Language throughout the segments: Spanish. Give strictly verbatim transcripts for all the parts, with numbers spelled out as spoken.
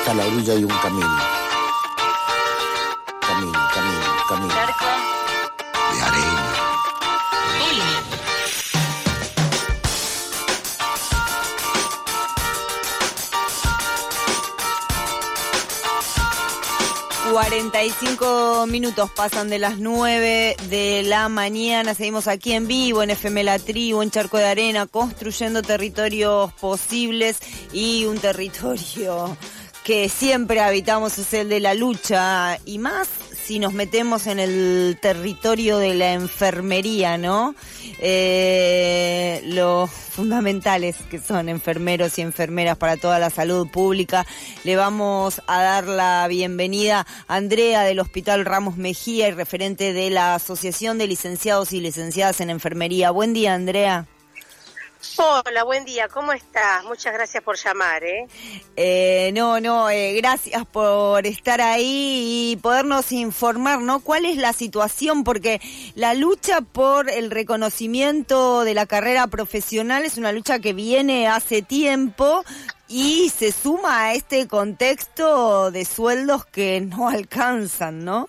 está a la orilla de un camino. Camino, camino, camino. Charco. De arena. Hola. cuarenta y cinco minutos pasan de las nueve de la mañana. Seguimos aquí en vivo en F M La Tribu, en Charco de Arena, construyendo territorios posibles, y un territorio que siempre habitamos es el de la lucha, y más si nos metemos en el territorio de la enfermería, ¿no? Eh, los fundamentales que son enfermeros y enfermeras para toda la salud pública. Le vamos a dar la bienvenida a Andrea del Hospital Ramos Mejía y referente de la Asociación de Licenciados y Licenciadas en Enfermería. Buen día, Andrea. Hola, buen día, ¿cómo estás? Muchas gracias por llamar, ¿eh? Eh, no, no, eh, gracias por estar ahí y podernos informar, ¿no? ¿Cuál es la situación? Porque la lucha por el reconocimiento de la carrera profesional es una lucha que viene hace tiempo y se suma a este contexto de sueldos que no alcanzan, ¿no?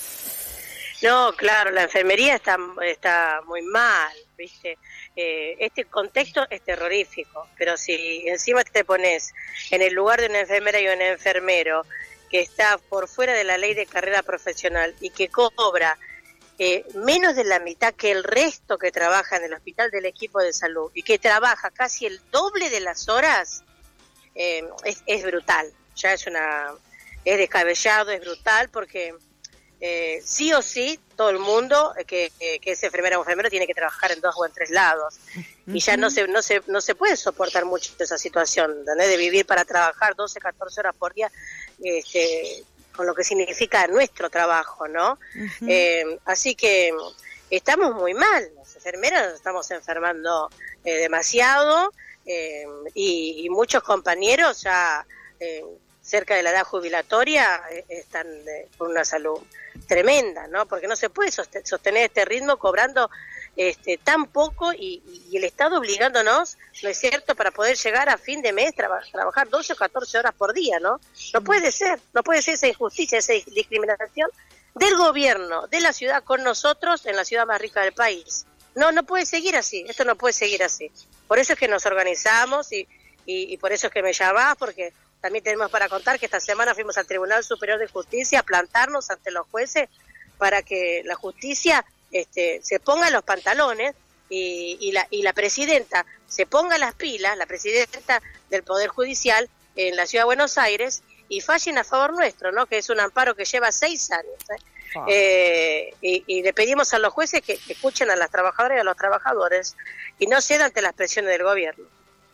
No, claro, la enfermería está, está muy mal, ¿viste? Eh, este contexto es terrorífico, pero si encima te pones en el lugar de una enfermera y un enfermero que está por fuera de la ley de carrera profesional y que cobra eh, menos de la mitad que el resto que trabaja en el hospital del equipo de salud y que trabaja casi el doble de las horas, eh, es, es brutal, ya es una es descabellado, es brutal porque Eh, sí o sí, todo el mundo que, que, que es enfermera o enfermero tiene que trabajar en dos o en tres lados. Y ya no se no se no se puede soportar mucho esa situación, ¿entendés? De vivir para trabajar doce, catorce horas por día, este, con lo que significa nuestro trabajo, ¿no? Uh-huh. Eh, así que estamos muy mal, las enfermeras nos estamos enfermando eh, demasiado eh, y, y muchos compañeros ya eh, cerca de la edad jubilatoria eh, están eh, con una salud tremenda, ¿no? Porque no se puede sostener este ritmo cobrando este tan poco y, y el Estado obligándonos, ¿no es cierto?, para poder llegar a fin de mes, traba, trabajar doce o catorce horas por día, ¿no? No puede ser, no puede ser esa injusticia, esa discriminación del gobierno, de la ciudad con nosotros, en la ciudad más rica del país. No, no puede seguir así, esto no puede seguir así. Por eso es que nos organizamos y, y, y por eso es que me llamás, porque también tenemos para contar que esta semana fuimos al Tribunal Superior de Justicia a plantarnos ante los jueces para que la justicia este, se ponga los pantalones y, y, la, y la presidenta se ponga las pilas, la presidenta del Poder Judicial en la Ciudad de Buenos Aires, y fallen a favor nuestro, ¿no? Que es un amparo que lleva seis años. ¿eh? Ah. Eh, y, y le pedimos a los jueces que, que escuchen a las trabajadoras y a los trabajadores y no cedan ante las presiones del gobierno.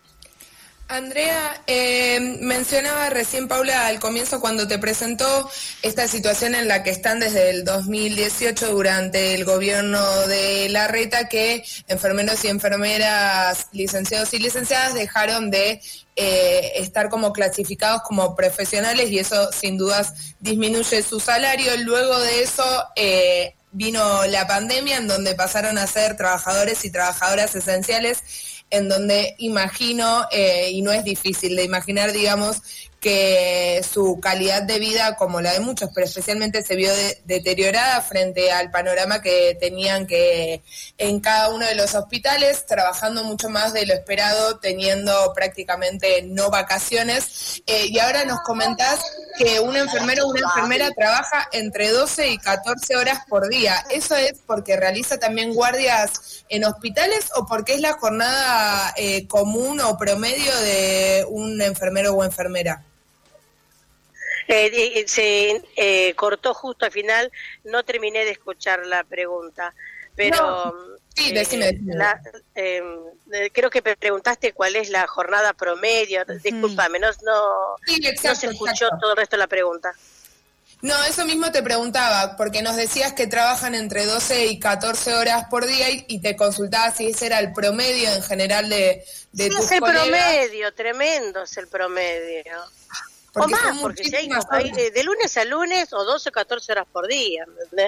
Andrea, eh, mencionaba recién Paula al comienzo cuando te presentó esta situación en la que están desde el dos mil dieciocho durante el gobierno de Larreta, que enfermeros y enfermeras, licenciados y licenciadas dejaron de eh, estar como clasificados como profesionales y eso sin dudas disminuye su salario. Luego de eso eh, vino la pandemia en donde pasaron a ser trabajadores y trabajadoras esenciales, en donde imagino, eh, y no es difícil de imaginar, digamos, que su calidad de vida, como la de muchos, pero especialmente se vio de, deteriorada frente al panorama que tenían que en cada uno de los hospitales, trabajando mucho más de lo esperado, teniendo prácticamente no vacaciones. Eh, y ahora nos comentás que un enfermero o una enfermera trabaja entre doce y catorce horas por día. ¿Eso es porque realiza también guardias en hospitales o porque es la jornada eh, común o promedio de un enfermero o enfermera? Eh, se eh, cortó justo al final, no terminé de escuchar la pregunta, pero no. Sí, decime, eh, decime. La, eh, creo que preguntaste cuál es la jornada promedio, uh-huh. Discúlpame, no, no, sí, exacto, no se escuchó exacto. Todo el resto de la pregunta. No, eso mismo te preguntaba, porque nos decías que trabajan entre doce y catorce horas por día y, y te consultaba si ese era el promedio en general de, de sí, tus es el colegas. Promedio, tremendo es el promedio. Porque o más, porque si hay, hay de, de lunes a lunes o doce o catorce horas por día, ¿entendés?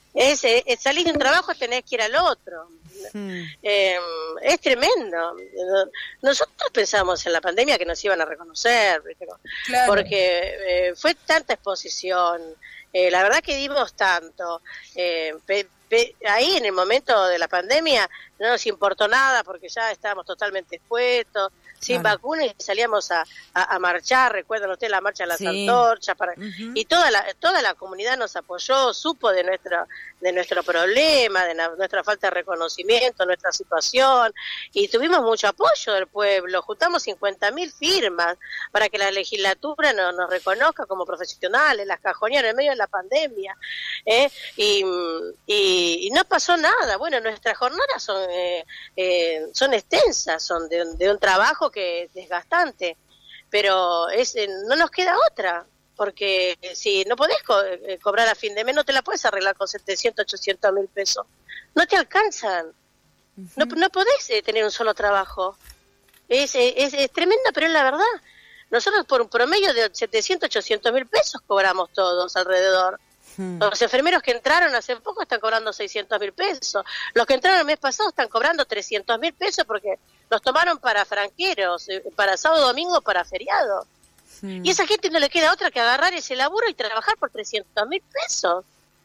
Es, es salir de un trabajo, tenés que ir al otro. Hmm. Eh, es tremendo. Nosotros pensamos en la pandemia que nos iban a reconocer, claro. porque eh, fue tanta exposición. Eh, la verdad que dimos tanto. Eh, pe, pe, ahí en el momento de la pandemia no nos importó nada porque ya estábamos totalmente expuestos, sin claro. vacunas, y salíamos a, a, a marchar. Recuerdan ustedes la marcha de las sí. antorchas, para, uh-huh. y toda la toda la comunidad nos apoyó, supo de nuestro de nuestro problema, de la, nuestra falta de reconocimiento, nuestra situación, y tuvimos mucho apoyo del pueblo. Juntamos cincuenta mil firmas para que la legislatura no, nos reconozca como profesionales, las cajonearon en medio de la pandemia, ¿eh? y, y, y no pasó nada. Bueno, nuestras jornadas son eh, eh, son extensas, son de, de un trabajo que es desgastante, pero es, no nos queda otra, porque si no podés co- cobrar a fin de mes, no te la puedes arreglar con setecientos, ochocientos mil pesos, no te alcanzan, uh-huh. no, no podés eh, tener un solo trabajo, es, es, es tremendo, pero es la verdad. Nosotros por un promedio de setecientos, ochocientos mil pesos cobramos todos alrededor. Los enfermeros que entraron hace poco están cobrando seiscientos mil pesos. Los que entraron el mes pasado están cobrando trescientos mil pesos porque los tomaron para franqueros, para sábado, domingo, para feriado. Sí. Y a esa gente no le queda otra que agarrar ese laburo y trabajar por trescientos mil pesos.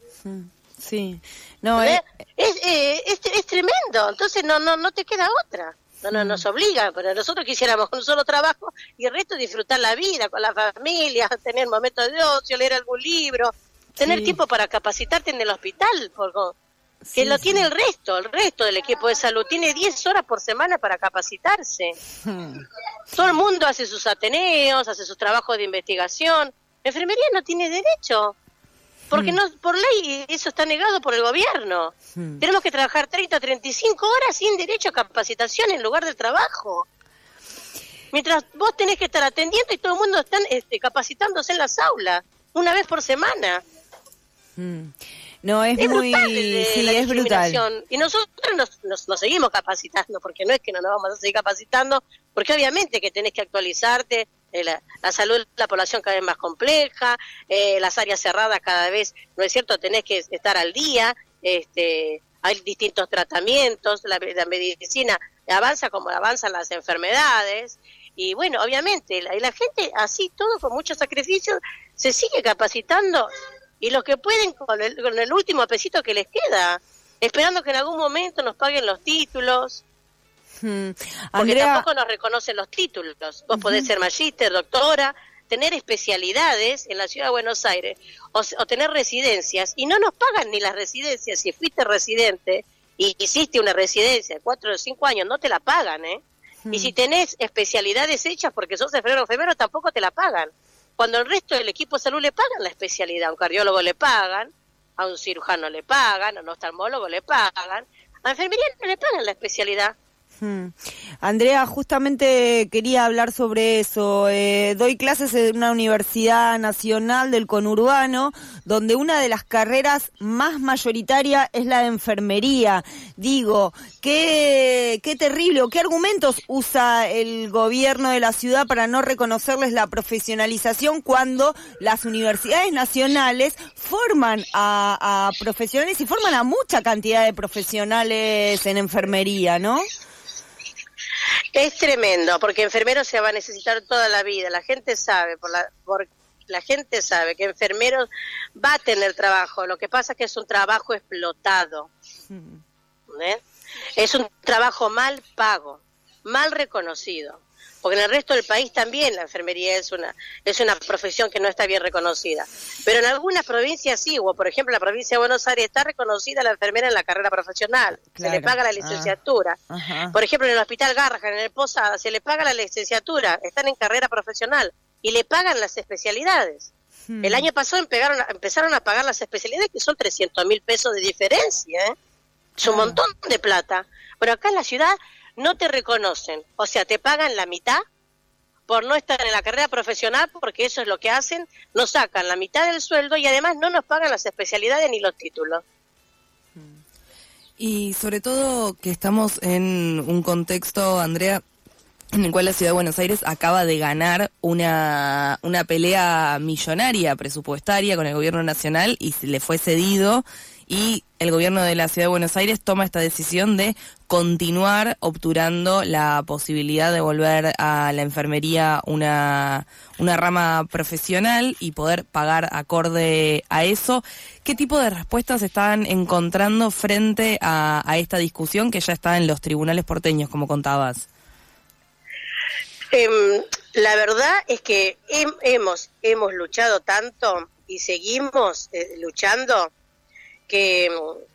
Sí. No, es, es, es, es, es tremendo. Entonces no no no te queda otra. No, no nos obliga, pero nosotros quisiéramos un solo trabajo y el resto disfrutar la vida con la familia, tener momentos de ocio, leer algún libro. Tener sí. tiempo para capacitarte en el hospital, porque que sí, lo tiene sí. el resto, el resto del equipo de salud. Tiene diez horas por semana para capacitarse. Hmm. Todo el mundo hace sus ateneos, hace sus trabajos de investigación. La enfermería no tiene derecho, porque hmm. no por ley eso está negado por el gobierno. Hmm. Tenemos que trabajar treinta, treinta y cinco horas sin derecho a capacitación en lugar del trabajo. Mientras vos tenés que estar atendiendo y todo el mundo está este, capacitándose en las aulas, una vez por semana. No, es, es muy... brutal de, sí, la es brutal. Y nosotros nos, nos, nos seguimos capacitando, porque no es que no nos vamos a seguir capacitando, porque obviamente que tenés que actualizarte, eh, la, la salud de la población cada vez más compleja, eh, las áreas cerradas cada vez, ¿no es cierto?, tenés que estar al día, este hay distintos tratamientos, la, la medicina avanza como avanzan las enfermedades, y bueno, obviamente, la, y la gente así, todo con mucho sacrificio, se sigue capacitando. Y los que pueden con el, con el último pesito que les queda, esperando que en algún momento nos paguen los títulos, hmm. porque Andrea... tampoco nos reconocen los títulos. Vos uh-huh. podés ser magíster, doctora, tener especialidades en la ciudad de Buenos Aires, o, o tener residencias, y no nos pagan ni las residencias. Si fuiste residente y hiciste una residencia de cuatro o cinco años, no te la pagan, ¿eh? Hmm. Y si tenés especialidades hechas porque sos enfermero o enfermero, tampoco te la pagan. Cuando el resto del equipo de salud le pagan la especialidad, a un cardiólogo le pagan, a un cirujano le pagan, a un oftalmólogo le pagan, a la enfermería no le pagan la especialidad. Hmm. Andrea, justamente quería hablar sobre eso. Eh, doy clases en una universidad nacional del conurbano, donde una de las carreras más mayoritaria es la de enfermería. Digo, qué, qué terrible, o qué argumentos usa el gobierno de la ciudad para no reconocerles la profesionalización cuando las universidades nacionales forman a, a profesionales y forman a mucha cantidad de profesionales en enfermería, ¿no? Es tremendo, porque enfermeros se va a necesitar toda la vida. La gente sabe, por la, por, la gente sabe que enfermeros va a tener trabajo. Lo que pasa es que es un trabajo explotado. ¿Eh? Es un trabajo mal pago, mal reconocido. Porque en el resto del país también la enfermería es una es una profesión que no está bien reconocida. Pero en algunas provincias sí, o por ejemplo en la provincia de Buenos Aires está reconocida la enfermera en la carrera profesional. Claro. Se le paga la licenciatura. Ah, por ejemplo en el Hospital Garrahan, en el Posada, se le paga la licenciatura, están en carrera profesional y le pagan las especialidades. Hmm. El año pasado empezaron a, empezaron a pagar las especialidades, que son trescientos mil pesos de diferencia, ¿eh? Es un ah. montón de plata. Pero acá en la ciudad no te reconocen, o sea, te pagan la mitad por no estar en la carrera profesional, porque eso es lo que hacen, nos sacan la mitad del sueldo y además no nos pagan las especialidades ni los títulos. Y sobre todo que estamos en un contexto, Andrea, en el cual la Ciudad de Buenos Aires acaba de ganar una una pelea millonaria presupuestaria con el gobierno nacional y se le fue cedido, y el gobierno de la Ciudad de Buenos Aires toma esta decisión de continuar obturando la posibilidad de volver a la enfermería una, una rama profesional y poder pagar acorde a eso. ¿Qué tipo de respuestas están encontrando frente a, a esta discusión que ya está en los tribunales porteños, como contabas? Eh, la verdad es que he, hemos, hemos luchado tanto y seguimos eh, luchando que,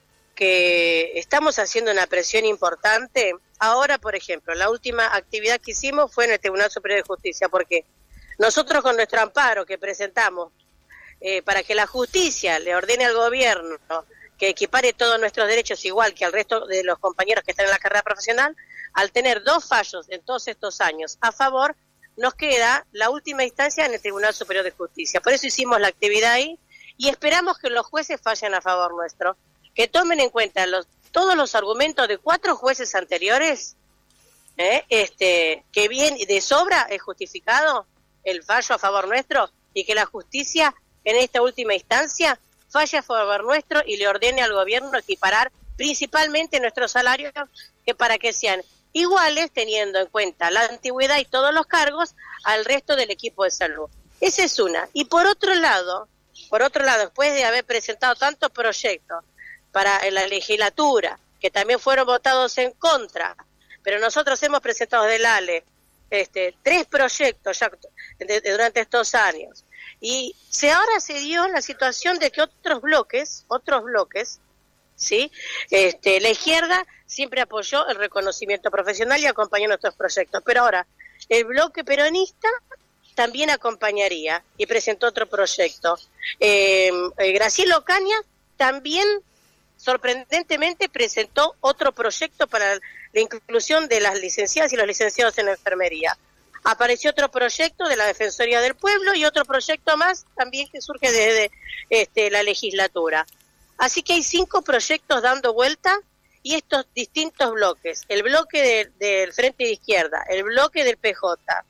que estamos haciendo una presión importante. Ahora, por ejemplo, la última actividad que hicimos fue en el Tribunal Superior de Justicia, porque nosotros con nuestro amparo que presentamos eh, para que la justicia le ordene al gobierno que equipare todos nuestros derechos igual que al resto de los compañeros que están en la carrera profesional, al tener dos fallos en todos estos años a favor, nos queda la última instancia en el Tribunal Superior de Justicia. Por eso hicimos la actividad ahí y esperamos que los jueces fallen a favor nuestro, que tomen en cuenta los, todos los argumentos de cuatro jueces anteriores, ¿eh? este, que bien de sobra es justificado el fallo a favor nuestro y que la justicia en esta última instancia falle a favor nuestro y le ordene al gobierno equiparar principalmente nuestros salarios que para que sean iguales teniendo en cuenta la antigüedad y todos los cargos al resto del equipo de salud. Esa es una. Y por otro lado, por otro lado, después de haber presentado tantos proyectos para la legislatura, que también fueron votados en contra, pero nosotros hemos presentado del A L E este, tres proyectos ya de, de, durante estos años, y se ahora se dio la situación de que otros bloques, otros bloques, ¿sí? Este, la izquierda siempre apoyó el reconocimiento profesional y acompañó nuestros proyectos, pero ahora el bloque peronista también acompañaría y presentó otro proyecto. Eh, eh, Graciela Ocaña también sorprendentemente presentó otro proyecto para la inclusión de las licenciadas y los licenciados en enfermería. Apareció otro proyecto de la Defensoría del Pueblo y otro proyecto más también que surge desde este, la legislatura. Así que hay cinco proyectos dando vuelta y estos distintos bloques, el bloque de, del Frente de Izquierda, el bloque del P J,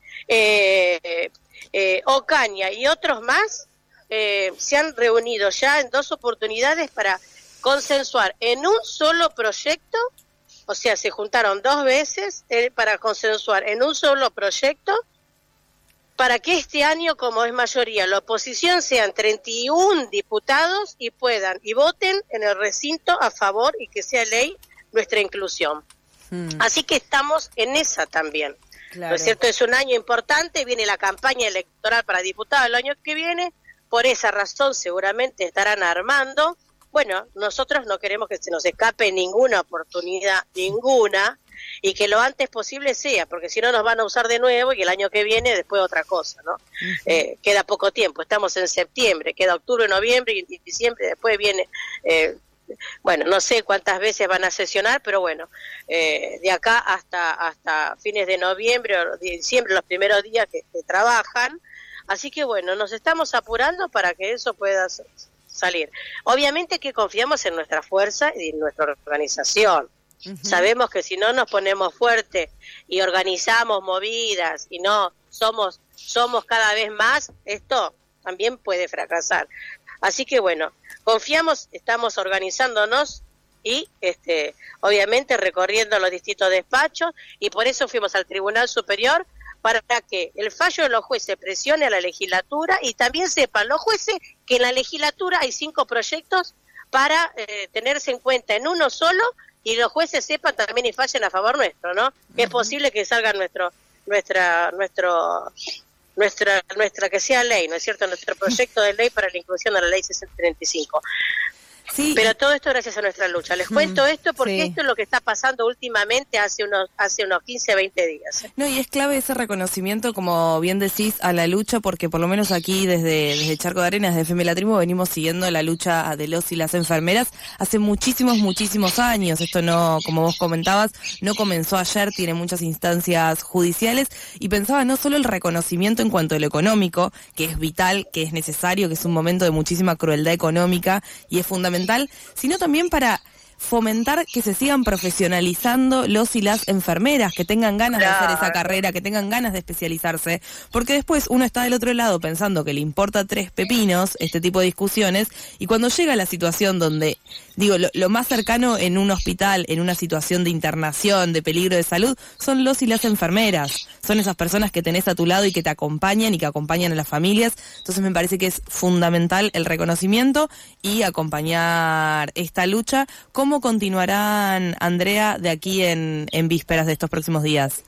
eh, eh, Ocaña y otros más, eh, se han reunido ya en dos oportunidades para consensuar en un solo proyecto, o sea, se juntaron dos veces eh, para consensuar en un solo proyecto, para que este año, como es mayoría la oposición, sean treinta y uno diputados y puedan y voten en el recinto a favor y que sea ley nuestra inclusión. Hmm. Así que estamos en esa también. Claro. ¿No es cierto? Es un año importante, viene la campaña electoral para diputados el año que viene, por esa razón seguramente estarán armando. Bueno, nosotros no queremos que se nos escape ninguna oportunidad, ninguna, y que lo antes posible sea, porque si no nos van a usar de nuevo y el año que viene después otra cosa, ¿no? Uh-huh. Eh, queda poco tiempo, estamos en septiembre, queda octubre, noviembre y diciembre, después viene, eh, bueno, no sé cuántas veces van a sesionar, pero bueno, eh, de acá hasta hasta fines de noviembre o de diciembre, los primeros días que, que trabajan, así que bueno, nos estamos apurando para que eso pueda salir. Obviamente que confiamos en nuestra fuerza y en nuestra organización. Uh-huh. Sabemos que si no nos ponemos fuertes y organizamos movidas y no somos somos cada vez más, esto también puede fracasar. Así que bueno, confiamos, estamos organizándonos y este obviamente recorriendo los distintos despachos y por eso fuimos al Tribunal Superior para que el fallo de los jueces presione a la legislatura y también sepan los jueces que en la legislatura hay cinco proyectos para eh, tenerse en cuenta en uno solo y los jueces sepan también y fallen a favor nuestro, ¿no? Uh-huh. Es posible que salga nuestro, nuestra, nuestro, nuestra, nuestra que sea ley, ¿no es cierto? Nuestro proyecto de ley para la inclusión a la ley sesenta treinta y cinco. Sí. Pero todo esto gracias a nuestra lucha. Les cuento mm, esto porque sí. Esto es lo que está pasando últimamente hace unos hace unos quince, veinte días. No, y es clave ese reconocimiento, como bien decís, a la lucha, porque por lo menos aquí desde, desde Charco de Arenas, de F M La Tribu, venimos siguiendo la lucha de los y las enfermeras hace muchísimos, muchísimos años. Esto no, como vos comentabas, no comenzó ayer, tiene muchas instancias judiciales, y pensaba no solo el reconocimiento en cuanto a lo económico, que es vital, que es necesario, que es un momento de muchísima crueldad económica y es fundamental, sino también para fomentar que se sigan profesionalizando los y las enfermeras, que tengan ganas claro. de hacer esa carrera, que tengan ganas de especializarse, porque después uno está del otro lado pensando que le importa tres pepinos este tipo de discusiones, y cuando llega la situación donde, digo, lo, lo más cercano en un hospital, en una situación de internación, de peligro de salud, son los y las enfermeras, son esas personas que tenés a tu lado y que te acompañan y que acompañan a las familias. Entonces me parece que es fundamental el reconocimiento y acompañar esta lucha. ¿Cómo continuarán, Andrea, de aquí en, en vísperas de estos próximos días?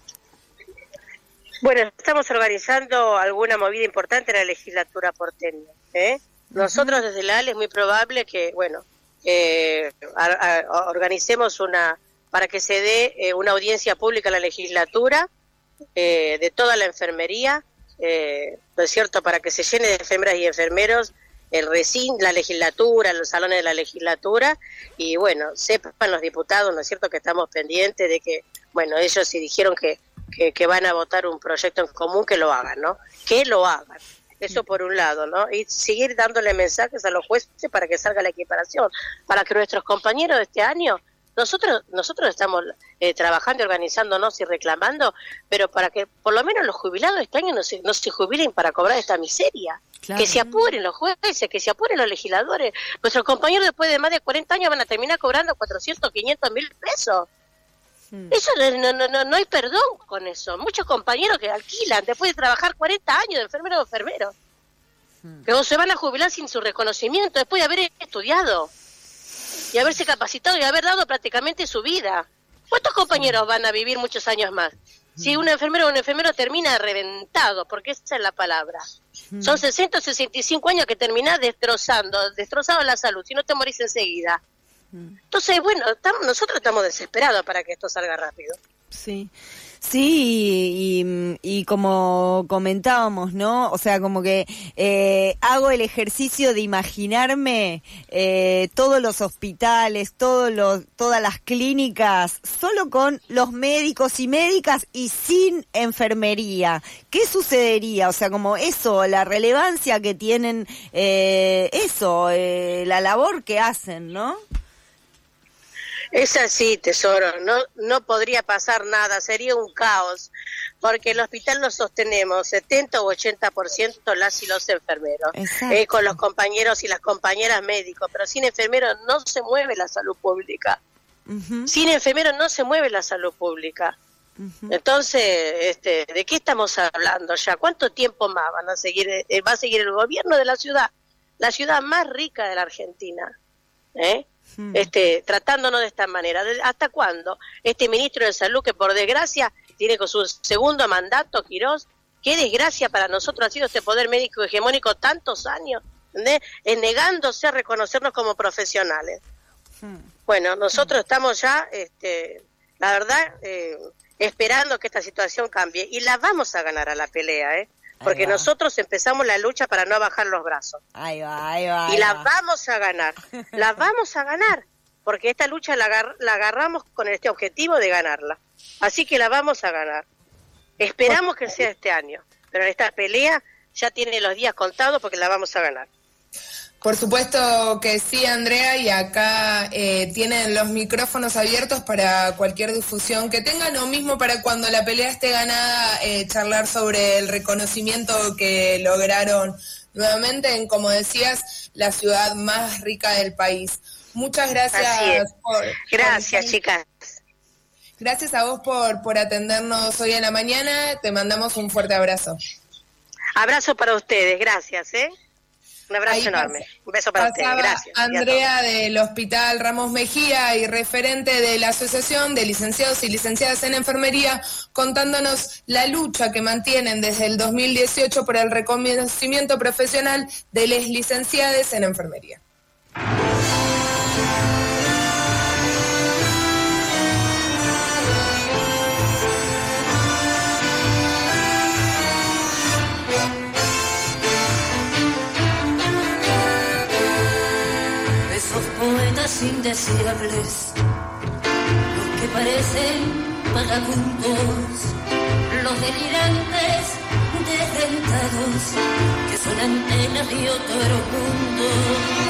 Bueno, estamos organizando alguna movida importante en la legislatura porteña, ¿eh? Nosotros desde la A L es muy probable que, bueno, eh, a, a, organicemos una, para que se dé eh, una audiencia pública en la legislatura eh, de toda la enfermería, eh, ¿no es cierto?, para que se llene de enfermeras y enfermeros el recinto, la legislatura, los salones de la legislatura, y bueno, sepan los diputados, ¿no es cierto?, que estamos pendientes de que, bueno, ellos si dijeron que, que, que van a votar un proyecto en común, que lo hagan, ¿no? Que lo hagan. Eso por un lado, ¿no? Y seguir dándole mensajes a los jueces para que salga la equiparación, para que nuestros compañeros de este año, nosotros nosotros estamos eh, trabajando, organizándonos y reclamando, pero para que por lo menos los jubilados de este año no se, no se jubilen para cobrar esta miseria. Claro. Que se apuren los jueces, que se apuren los legisladores. Nuestros compañeros después de más de cuarenta años van a terminar cobrando cuatrocientos, quinientos mil pesos. Hmm. Eso no, no, no, no hay perdón con eso. Muchos compañeros que alquilan después de trabajar cuarenta años de enfermero o enfermero. Hmm. Que se van a jubilar sin su reconocimiento después de haber estudiado y haberse capacitado y haber dado prácticamente su vida. ¿Cuántos compañeros van a vivir muchos años más? Si un enfermero o un enfermero termina reventado, porque esa es la palabra. Mm. Son sesenta o sesenta y cinco años que terminás destrozando, destrozado la salud, si no te morís enseguida. Mm. Entonces, bueno, tam, nosotros estamos desesperados para que esto salga rápido. Sí, sí, y, y como comentábamos, ¿no? O sea, como que eh, hago el ejercicio de imaginarme eh, todos los hospitales, todos los, todas las clínicas, solo con los médicos y médicas y sin enfermería. ¿Qué sucedería? O sea, como eso, la relevancia que tienen, eh, eso, eh, la labor que hacen, ¿no? Es así, tesoro, no no podría pasar nada, sería un caos, porque el hospital lo sostenemos setenta o ochenta por ciento las y los enfermeros, eh, con los compañeros y las compañeras médicos, pero sin enfermeros no se mueve la salud pública. Uh-huh. Sin enfermeros no se mueve la salud pública. Uh-huh. Entonces, este, ¿de qué estamos hablando ya? ¿Cuánto tiempo más van a seguir, eh, va a seguir el gobierno de la ciudad, la ciudad más rica de la Argentina, ¿eh? Este, tratándonos de esta manera? ¿Hasta cuándo? Este ministro de Salud, que por desgracia tiene con su segundo mandato, Quirós, qué desgracia para nosotros ha sido este poder médico hegemónico tantos años, ¿entendés? Es negándose a reconocernos como profesionales. Bueno, nosotros estamos ya, este, la verdad, eh, esperando que esta situación cambie, y la vamos a ganar a la pelea, ¿eh? Porque nosotros empezamos la lucha para no bajar los brazos. Ahí va, ahí va. Ahí y la va. vamos a ganar, la vamos a ganar, porque esta lucha la, agar la agarramos con este objetivo de ganarla. Así que la vamos a ganar. Esperamos que sea este año, pero en esta pelea ya tiene los días contados porque la vamos a ganar. Por supuesto que sí, Andrea, y acá eh, tienen los micrófonos abiertos para cualquier difusión que tengan, o mismo para cuando la pelea esté ganada, eh, charlar sobre el reconocimiento que lograron nuevamente en, como decías, la ciudad más rica del país. Muchas gracias. Por, gracias, por... chicas. Gracias a vos por, por atendernos hoy en la mañana. Te mandamos un fuerte abrazo. Abrazo para ustedes, gracias, ¿eh? Un abrazo Ahí enorme, pas- un beso para ustedes, gracias. Andrea del Hospital Ramos Mejía y referente de la Asociación de Licenciados y Licenciadas en Enfermería, contándonos la lucha que mantienen desde el dos mil dieciocho por el reconocimiento profesional de las licenciadas en enfermería. Poetas indeseables, los que parecen vagabundos, los delirantes desdentados, que son antenas de otro mundo.